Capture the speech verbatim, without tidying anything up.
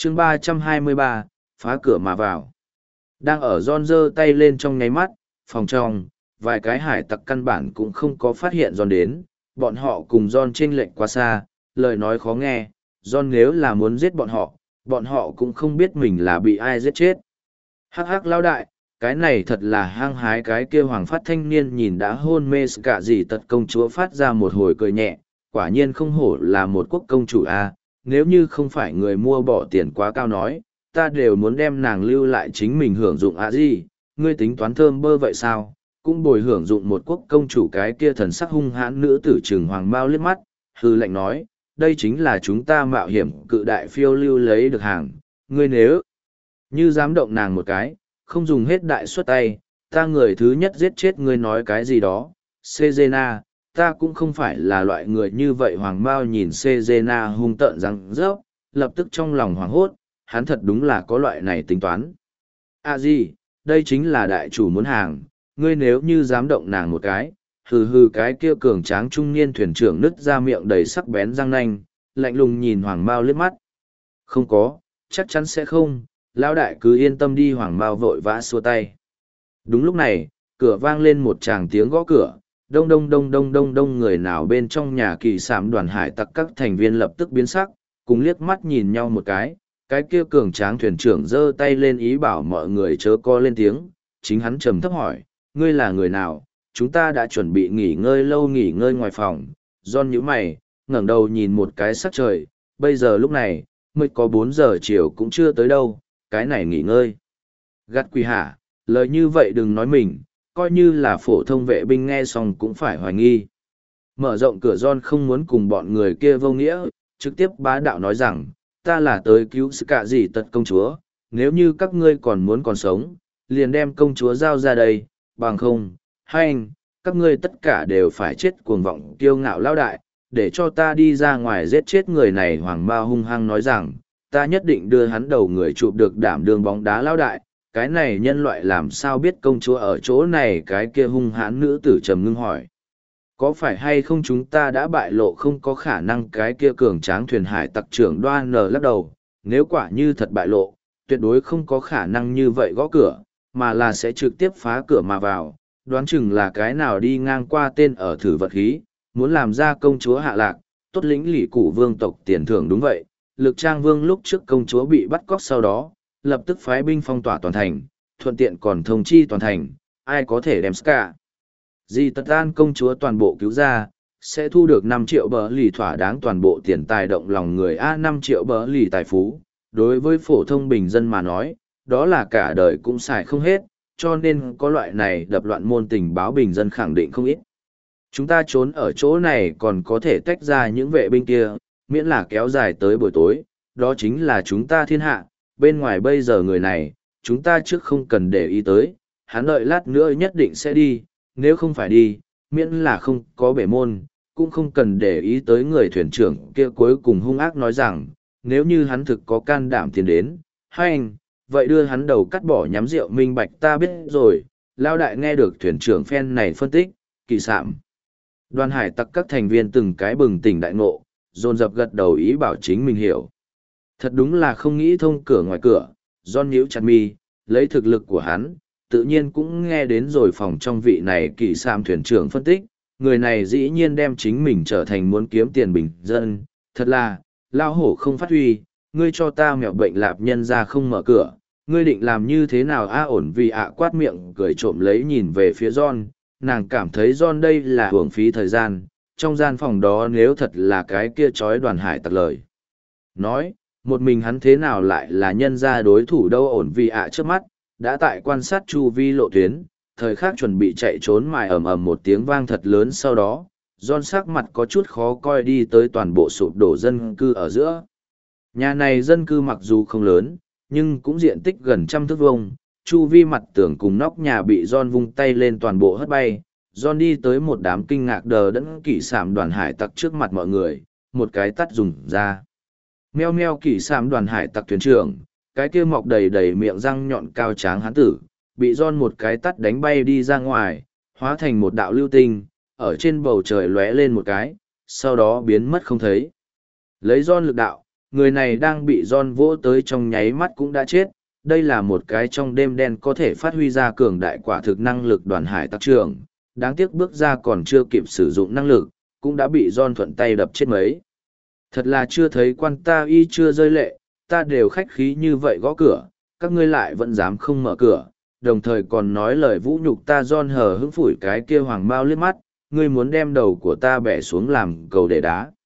chương ba trăm hai mươi ba, phá cửa mà vào. Đang ở John giơ tay lên trong nháy mắt, phòng trong, vài cái hải tặc căn bản cũng không có phát hiện John đến, bọn họ cùng John chênh lệch quá xa, lời nói khó nghe, John nếu là muốn giết bọn họ, bọn họ cũng không biết mình là bị ai giết chết. Hắc hắc lao đại, cái này thật là hăng hái. Cái kia hoàng phát thanh niên nhìn đã hôn mê cả gì tật công chúa phát ra một hồi cười nhẹ, quả nhiên không hổ là một quốc công chủ a. Nếu như không phải người mua bỏ tiền quá cao nói, ta đều muốn đem nàng lưu lại chính mình hưởng dụng à gì, ngươi tính toán thơm bơ vậy sao, cũng bồi hưởng dụng một quốc công chủ. Cái kia thần sắc hung hãn nữ tử trừng hoàng bao liếc mắt, hư lệnh nói, đây chính là chúng ta mạo hiểm cự đại phiêu lưu lấy được hàng, ngươi nếu như dám động nàng một cái, không dùng hết đại suất tay, ta người thứ nhất giết chết ngươi. Nói cái gì đó, Sejena, ta cũng không phải là loại người như vậy. Hoàng Mao nhìn Sejena hung tợn răng rớp, lập tức trong lòng hoảng hốt, hắn thật đúng là có loại này tính toán. À gì, đây chính là đại chủ muốn hàng, ngươi nếu như dám động nàng một cái, hừ hừ. Cái kia cường tráng trung niên thuyền trưởng nứt ra miệng đầy sắc bén răng nanh, lạnh lùng nhìn Hoàng Mao liếc mắt. Không có, chắc chắn sẽ không, lão đại cứ yên tâm đi. Hoàng Mao vội vã xua tay. Đúng lúc này, cửa vang lên một tràng tiếng gõ cửa, đông đông đông đông đông đông. Người nào bên trong nhà kỳ sảm đoàn hải tặc các thành viên lập tức biến sắc, cùng liếc mắt nhìn nhau một cái. Cái kia cường tráng thuyền trưởng giơ tay lên ý bảo mọi người chớ co lên tiếng, chính hắn trầm thấp hỏi, ngươi là người nào? Chúng ta đã chuẩn bị nghỉ ngơi lâu, nghỉ ngơi ngoài phòng. John nhíu mày, ngẩng đầu nhìn một cái sắc trời, bây giờ lúc này mới có bốn giờ chiều cũng chưa tới đâu, cái này nghỉ ngơi. Gắt quỷ hả, lời như vậy đừng nói mình, coi như là phổ thông vệ binh nghe xong cũng phải hoài nghi. Mở rộng cửa, John không muốn cùng bọn người kia vô nghĩa, trực tiếp bá đạo nói rằng, ta là tới cứu sự cả gì tật công chúa, nếu như các ngươi còn muốn còn sống, liền đem công chúa giao ra đây, bằng không, hay anh, các ngươi tất cả đều phải chết cuồng vọng kiêu ngạo lao đại, để cho ta đi ra ngoài giết chết người này. Hoàng Mao hung hăng nói rằng, ta nhất định đưa hắn đầu người chụp được đảm đường bóng đá lao đại, cái này nhân loại làm sao biết công chúa ở chỗ này? Cái kia hung hãn nữ tử trầm ngưng hỏi, có phải hay không chúng ta đã bại lộ? Không có khả năng. Cái kia cường tráng thuyền hải tặc trưởng Đoan nở lắc đầu, nếu quả như thật bại lộ, tuyệt đối không có khả năng như vậy gõ cửa, mà là sẽ trực tiếp phá cửa mà vào, đoán chừng là cái nào đi ngang qua tên ở thử vật khí, muốn làm ra công chúa hạ lạc, tốt lĩnh lỷ cụ vương tộc tiền thưởng. Đúng vậy, Lực Trang Vương lúc trước công chúa bị bắt cóc sau đó, lập tức phái binh phong tỏa toàn thành, thuận tiện còn thông chi toàn thành, ai có thể đem Ska Di Tật An công chúa toàn bộ cứu ra, sẽ thu được năm triệu bờ lì, thỏa đáng toàn bộ tiền tài động lòng người. A năm triệu bờ lì tài phú, đối với phổ thông bình dân mà nói, đó là cả đời cũng xài không hết, cho nên có loại này đập loạn môn tình báo bình dân khẳng định không ít. Chúng ta trốn ở chỗ này còn có thể tách ra những vệ binh kia, miễn là kéo dài tới buổi tối, đó chính là chúng ta thiên hạ. Bên ngoài bây giờ người này, chúng ta trước không cần để ý tới, hắn đợi lát nữa nhất định sẽ đi, nếu không phải đi, miễn là không có bể môn, cũng không cần để ý tới. Người thuyền trưởng kia cuối cùng hung ác nói rằng, nếu như hắn thực có can đảm tiến đến, hay anh, vậy đưa hắn đầu cắt bỏ nhắm rượu minh bạch. Ta biết rồi. Lao đại nghe được thuyền trưởng phen này phân tích, kỳ sạm đoàn hải tặc các thành viên từng cái bừng tỉnh đại ngộ, dồn dập gật đầu ý bảo chính mình hiểu. Thật đúng là không nghĩ thông cửa ngoài cửa. John nhíu chặt mi, lấy thực lực của hắn, tự nhiên cũng nghe đến rồi phòng trong vị này kỳ sạm thuyền trưởng phân tích, người này dĩ nhiên đem chính mình trở thành muốn kiếm tiền bình dân, thật là lao hổ không phát huy. Ngươi cho ta mẹo bệnh lạp nhân ra không mở cửa, ngươi định làm như thế nào? A ổn vì ạ quát miệng cười trộm lấy nhìn về phía John, nàng cảm thấy John đây là hưởng phí thời gian, trong gian phòng đó nếu thật là cái kia chói đoàn hải tặc lời nói, một mình hắn thế nào lại là nhân ra đối thủ đâu? Ổn vì ạ trước mắt, đã tại quan sát chu vi lộ tuyến, thời khắc chuẩn bị chạy trốn, mài ầm ầm một tiếng vang thật lớn, sau đó, John sắc mặt có chút khó coi đi tới toàn bộ sụp đổ dân cư ở giữa. Nhà này dân cư mặc dù không lớn, nhưng cũng diện tích gần trăm thước vuông, chu vi mặt tường cùng nóc nhà bị John vung tay lên toàn bộ hất bay. John đi tới một đám kinh ngạc đờ đẫn kỵ sảm đoàn hải tặc trước mặt mọi người, một cái tắt dùng ra. Meo meo, kỵ sảm đoàn hải tặc thuyền trưởng, cái kia mọc đầy đầy miệng răng nhọn cao tráng hán tử, bị John một cái tắt đánh bay đi ra ngoài, hóa thành một đạo lưu tinh, ở trên bầu trời lóe lên một cái, sau đó biến mất không thấy. Lấy John lực đạo, người này đang bị John vỗ tới trong nháy mắt cũng đã chết. Đây là một cái trong đêm đen có thể phát huy ra cường đại quả thực năng lực đoàn hải tặc trưởng. Đáng tiếc bước ra còn chưa kịp sử dụng năng lực, cũng đã bị John thuận tay đập chết mấy. Thật là chưa thấy quan ta y chưa rơi lệ, ta đều khách khí như vậy gõ cửa, các ngươi lại vẫn dám không mở cửa, đồng thời còn nói lời vũ nhục ta. John hờ hững phủi cái kia hoàng bao liếc mắt, ngươi muốn đem đầu của ta bẻ xuống làm cầu để đá.